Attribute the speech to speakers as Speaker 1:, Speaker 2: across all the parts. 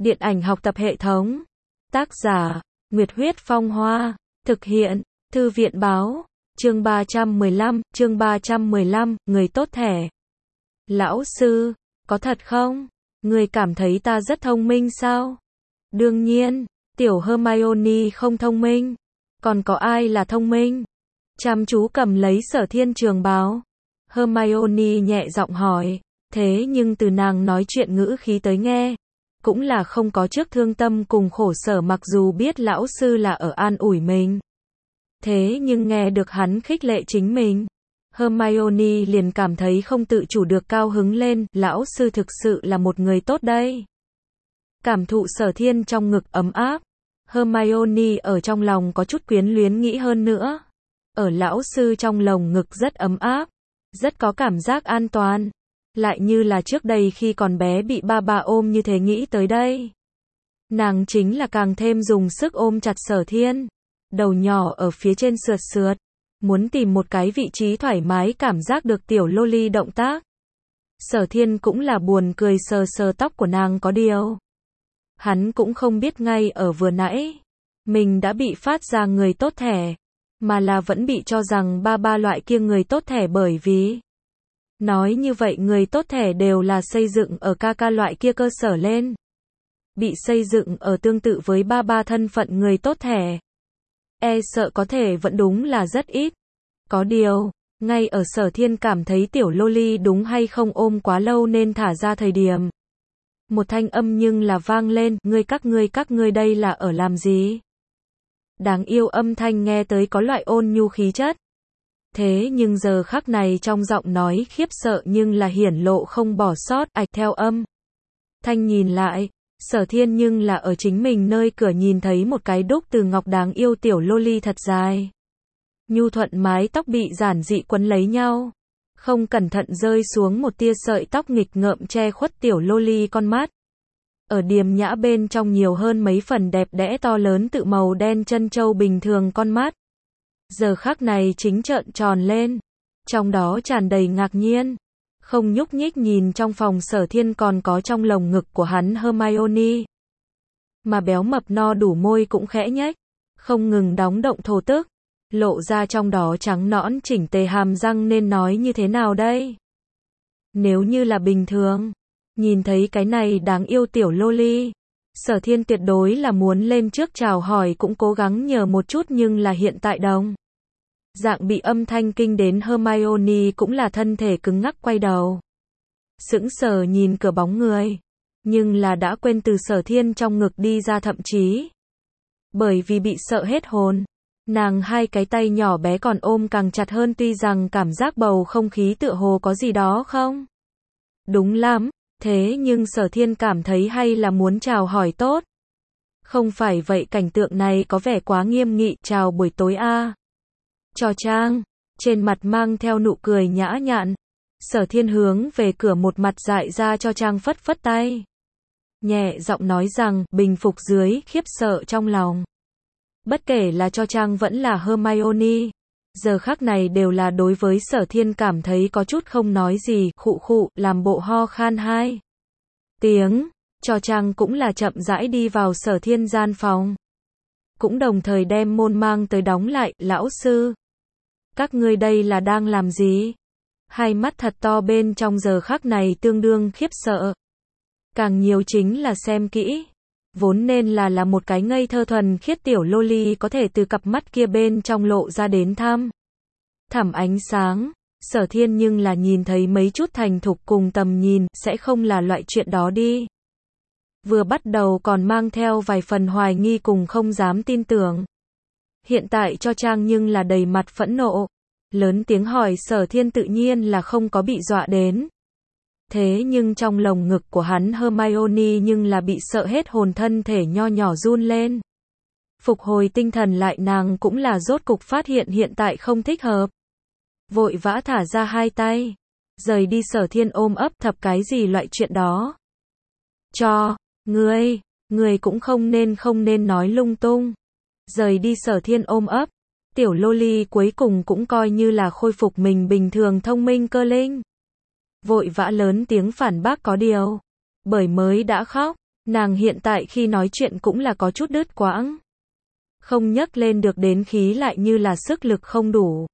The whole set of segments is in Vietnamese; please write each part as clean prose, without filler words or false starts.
Speaker 1: Điện ảnh học tập hệ thống. Tác giả, Nguyệt Huyết Phong Hoa. Thực hiện, Thư viện Báo. Chương 315, người tốt thẻ. Lão sư, có thật không? Người cảm thấy ta rất thông minh sao? Đương nhiên, tiểu Hermione không thông minh. Còn có ai là thông minh? Chăm chú cầm lấy Sở Thiên trường báo. Hermione nhẹ giọng hỏi, thế nhưng từ nàng nói chuyện ngữ khí tới nghe, cũng là không có trước thương tâm cùng khổ sở, mặc dù biết lão sư là ở an ủi mình. Thế nhưng nghe được hắn khích lệ chính mình, Hermione liền cảm thấy không tự chủ được cao hứng lên, lão sư thực sự là một người tốt đây. Cảm thụ Sở Thiên trong ngực ấm áp, Hermione ở trong lòng có chút quyến luyến nghĩ hơn nữa. Ở lão sư trong lồng ngực rất ấm áp, rất có cảm giác an toàn. Lại như là trước đây khi còn bé bị ba ôm như thế, nghĩ tới đây, nàng chính là càng thêm dùng sức ôm chặt Sở Thiên. Đầu nhỏ ở phía trên sượt sượt, muốn tìm một cái vị trí thoải mái cảm giác được tiểu loli động tác. Sở Thiên cũng là buồn cười sờ sờ tóc của nàng, có điều hắn cũng không biết ngay ở vừa nãy mình đã bị phát ra người tốt thẻ, mà là vẫn bị cho rằng ba loại kia người tốt thẻ, bởi vì nói như vậy người tốt thẻ đều là xây dựng ở ca loại kia cơ sở lên. Bị xây dựng ở tương tự với ba thân phận người tốt thẻ, e sợ có thể vẫn đúng là rất ít. Có điều, ngay ở Sở Thiên cảm thấy tiểu loli đúng hay không ôm quá lâu nên thả ra thời điểm, một thanh âm nhưng là vang lên, các ngươi đây là ở làm gì? Đáng yêu âm thanh nghe tới có loại ôn nhu khí chất. Thế nhưng giờ khắc này trong giọng nói khiếp sợ nhưng là hiển lộ không bỏ sót, theo âm thanh nhìn lại, Sở Thiên nhưng là ở chính mình nơi cửa nhìn thấy một cái đúc từ ngọc đáng yêu tiểu loli thật dài. Nhu thuận mái tóc bị giản dị quấn lấy nhau, không cẩn thận rơi xuống một tia sợi tóc nghịch ngợm che khuất tiểu loli con mắt. Ở điềm nhã bên trong nhiều hơn mấy phần đẹp đẽ to lớn tự màu đen chân châu bình thường con mắt. Giờ khắc này chính trợn tròn lên, trong đó tràn đầy ngạc nhiên, không nhúc nhích nhìn trong phòng Sở Thiên còn có trong lồng ngực của hắn Hermione. Mà béo mập no đủ môi cũng khẽ nhếch, không ngừng đóng động thổ tức, lộ ra trong đó trắng nõn chỉnh tề hàm răng, nên nói như thế nào đây? Nếu như là bình thường, nhìn thấy cái này đáng yêu tiểu loli, Sở Thiên tuyệt đối là muốn lên trước chào hỏi, cũng cố gắng nhờ một chút, nhưng là hiện tại đồng dạng bị âm thanh kinh đến, Hermione cũng là thân thể cứng ngắc quay đầu, sững sờ nhìn cửa bóng người, nhưng là đã quên từ Sở Thiên trong ngực đi ra, thậm chí bởi vì bị sợ hết hồn, nàng hai cái tay nhỏ bé còn ôm càng chặt hơn, tuy rằng cảm giác bầu không khí tựa hồ có gì đó không đúng lắm, thế nhưng Sở Thiên cảm thấy hay là muốn chào hỏi tốt. Không phải vậy cảnh tượng này có vẻ quá nghiêm nghị, chào buổi tối a. Cho Trang, trên mặt mang theo nụ cười nhã nhặn, Sở Thiên hướng về cửa một mặt dại ra cho Trang phất phất tay. Nhẹ giọng nói rằng, bình phục dưới khiếp sợ trong lòng. Bất kể là cho Trang vẫn là Hermione, giờ khắc này đều là đối với Sở Thiên cảm thấy có chút không nói gì, khụ, làm bộ ho khan hai tiếng. Cho Trang cũng là chậm rãi đi vào Sở Thiên gian phòng, cũng đồng thời đem môn mang tới đóng lại. Lão sư, các ngươi đây là đang làm gì? Hai mắt thật to bên trong giờ khắc này tương đương khiếp sợ, càng nhiều chính là xem kỹ. Vốn nên là một cái ngây thơ thuần khiết tiểu loli có thể từ cặp mắt kia bên trong lộ ra đến thẳm ánh sáng. Sở Thiên nhưng là nhìn thấy mấy chút thành thục cùng tầm nhìn, sẽ không là loại chuyện đó đi. Vừa bắt đầu còn mang theo vài phần hoài nghi cùng không dám tin tưởng. Hiện tại cho Trang nhưng là đầy mặt phẫn nộ, lớn tiếng hỏi Sở Thiên, tự nhiên là không có bị dọa đến. Thế nhưng trong lồng ngực của hắn Hermione nhưng là bị sợ hết hồn, thân thể nho nhỏ run lên. Phục hồi tinh thần lại, nàng cũng là rốt cục phát hiện hiện tại không thích hợp. Vội vã thả ra hai tay, rời đi. Sở Thiên ôm ấp, thập cái gì loại chuyện đó? Cho, ngươi cũng không nên nói lung tung. Rời đi. Sở Thiên ôm ấp, tiểu loli cuối cùng cũng coi như là khôi phục mình bình thường thông minh cơ linh. Vội vã lớn tiếng phản bác, có điều bởi mới đã khóc, Nàng hiện tại khi nói chuyện cũng là có chút đứt quãng. Không nhấc lên được đến khí lại như là sức lực không đủ.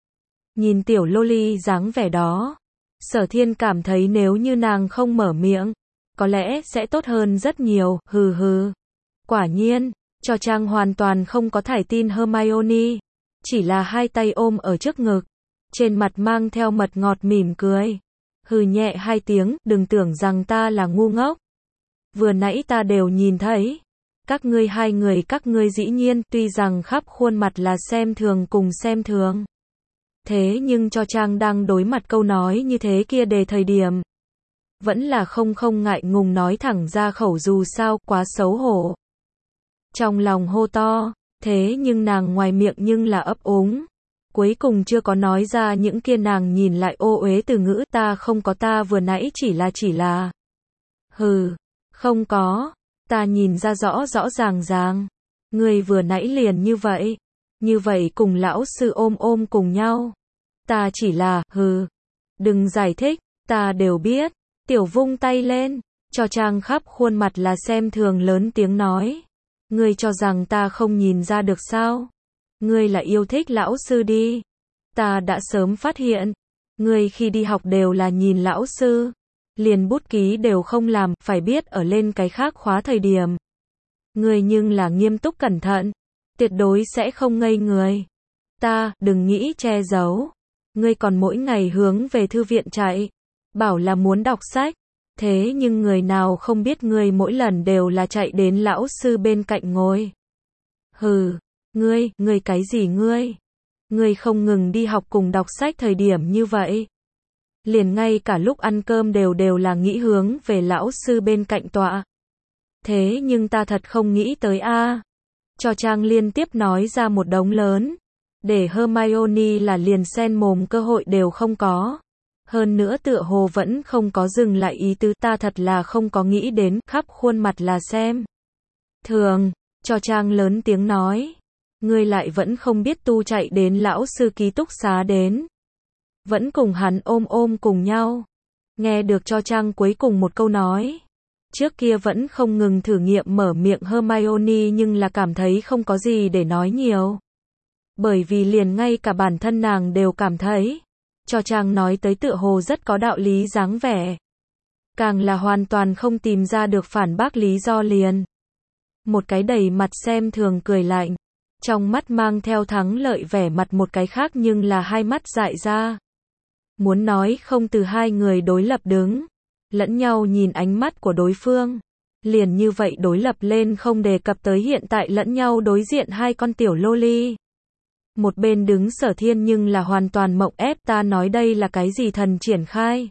Speaker 1: Nhìn tiểu loli dáng vẻ đó, Sở Thiên cảm thấy nếu như nàng không mở miệng, có lẽ sẽ tốt hơn rất nhiều, hừ hừ. Quả nhiên, Cho Trang hoàn toàn không có thải tin Hermione, chỉ là hai tay ôm ở trước ngực, trên mặt mang theo mật ngọt mỉm cười. Hừ nhẹ hai tiếng, đừng tưởng rằng ta là ngu ngốc. Vừa nãy ta đều nhìn thấy. Các ngươi hai người các ngươi dĩ nhiên, tuy rằng khắp khuôn mặt là xem thường cùng xem thường. Thế nhưng Cho Trang đang đối mặt câu nói như thế kia đề thời điểm. Vẫn là không ngại ngùng nói thẳng ra khẩu dù sao, quá xấu hổ. Trong lòng hô to, thế nhưng nàng ngoài miệng nhưng là ấp úng. Cuối cùng chưa có nói ra những kia nàng nhìn lại ô uế từ ngữ ta không có ta vừa nãy chỉ là. Hừ, không có, ta nhìn ra rõ ràng. Người vừa nãy liền như vậy cùng lão sư ôm cùng nhau. Ta chỉ là, hừ, đừng giải thích, ta đều biết. Tiểu vung tay lên, Cho Trang khắp khuôn mặt là xem thường lớn tiếng nói. Ngươi cho rằng ta không nhìn ra được sao? Ngươi là yêu thích lão sư đi. Ta đã sớm phát hiện. Ngươi khi đi học đều là nhìn lão sư. Liền bút ký đều không làm, phải biết ở lên cái khác khóa thời điểm. Ngươi nhưng là nghiêm túc cẩn thận. Tuyệt đối sẽ không ngây người. Ta, đừng nghĩ che giấu. Ngươi còn mỗi ngày hướng về thư viện chạy. Bảo là muốn đọc sách. Thế nhưng người nào không biết ngươi mỗi lần đều là chạy đến lão sư bên cạnh ngồi. Hừ, ngươi cái gì ngươi? Ngươi không ngừng đi học cùng đọc sách thời điểm như vậy. Liền ngay cả lúc ăn cơm đều là nghĩ hướng về lão sư bên cạnh tọa. Thế nhưng ta thật không nghĩ tới a. Cho Trang liên tiếp nói ra một đống lớn. Để Hermione là liền xen mồm cơ hội đều không có. Hơn nữa tựa hồ vẫn không có dừng lại ý tứ ta thật là không có nghĩ đến, khắp khuôn mặt là xem thường. Cho Trang lớn tiếng nói. Ngươi lại vẫn không biết tu chạy đến lão sư ký túc xá đến. Vẫn cùng hắn ôm cùng nhau. Nghe được Cho Trang cuối cùng một câu nói. Trước kia vẫn không ngừng thử nghiệm mở miệng Hermione nhưng là cảm thấy không có gì để nói nhiều. Bởi vì liền ngay cả bản thân nàng đều cảm thấy. Cho Trang nói tới tựa hồ rất có đạo lý dáng vẻ. Càng là hoàn toàn không tìm ra được phản bác lý do liền. Một cái đầy mặt xem thường cười lạnh. Trong mắt mang theo thắng lợi vẻ mặt một cái khác nhưng là hai mắt dại ra. Muốn nói không từ hai người đối lập đứng. Lẫn nhau nhìn ánh mắt của đối phương. Liền như vậy đối lập lên không đề cập tới hiện tại lẫn nhau đối diện hai con tiểu loli. Một bên đứng Sở Thiên nhưng là hoàn toàn mộng ép ta nói đây là cái gì thần triển khai.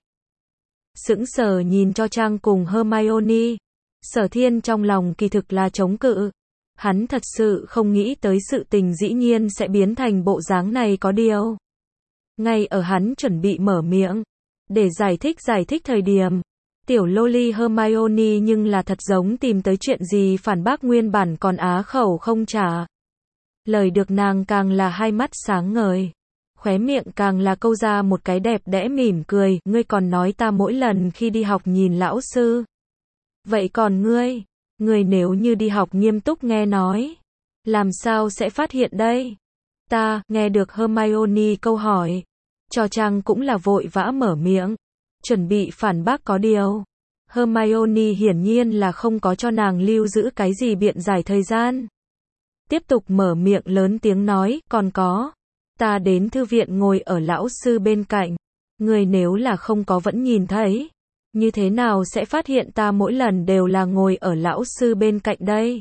Speaker 1: Sững sờ nhìn Cho Trang cùng Hermione. Sở Thiên trong lòng kỳ thực là chống cự. Hắn thật sự không nghĩ tới sự tình dĩ nhiên sẽ biến thành bộ dáng này có điều. Ngay ở hắn chuẩn bị mở miệng. Để giải thích thời điểm. Tiểu loli Hermione nhưng là thật giống tìm tới chuyện gì phản bác nguyên bản còn á khẩu không trả. Lời được nàng càng là hai mắt sáng ngời. Khóe miệng càng là câu ra một cái đẹp đẽ mỉm cười. Ngươi còn nói ta mỗi lần khi đi học nhìn lão sư. Vậy còn ngươi nếu như đi học nghiêm túc nghe nói. Làm sao sẽ phát hiện đây? Ta, nghe được Hermione câu hỏi. Cho Trang cũng là vội vã mở miệng. Chuẩn bị phản bác có điều. Hermione hiển nhiên là không có cho nàng lưu giữ cái gì biện giải thời gian. Tiếp tục mở miệng lớn tiếng nói, còn có. Ta đến thư viện ngồi ở lão sư bên cạnh. Người nếu là không có vẫn nhìn thấy. Như thế nào sẽ phát hiện ta mỗi lần đều là ngồi ở lão sư bên cạnh đây?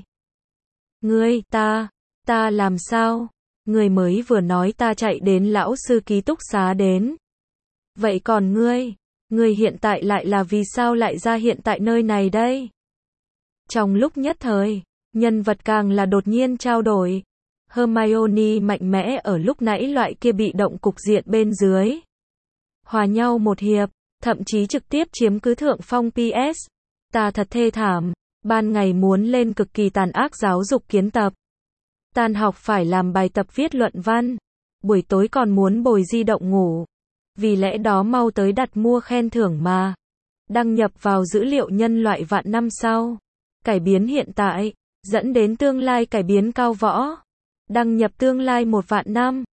Speaker 1: Ta làm sao? Người mới vừa nói ta chạy đến lão sư ký túc xá đến. Vậy còn ngươi hiện tại lại là vì sao lại ra hiện tại nơi này đây? Trong lúc nhất thời, nhân vật càng là đột nhiên trao đổi. Hermione mạnh mẽ ở lúc nãy loại kia bị động cục diện bên dưới. Hòa nhau một hiệp, thậm chí trực tiếp chiếm cứ thượng phong PS. Ta thật thê thảm, ban ngày muốn lên cực kỳ tàn ác giáo dục kiến tập. Tan học phải làm bài tập viết luận văn. Buổi tối còn muốn bồi di động ngủ. Vì lẽ đó mau tới đặt mua khen thưởng mà. Đăng nhập vào dữ liệu nhân loại vạn năm sau. Cải biến hiện tại, dẫn đến tương lai cải biến cao võ. Đăng nhập tương lai 1 vạn năm.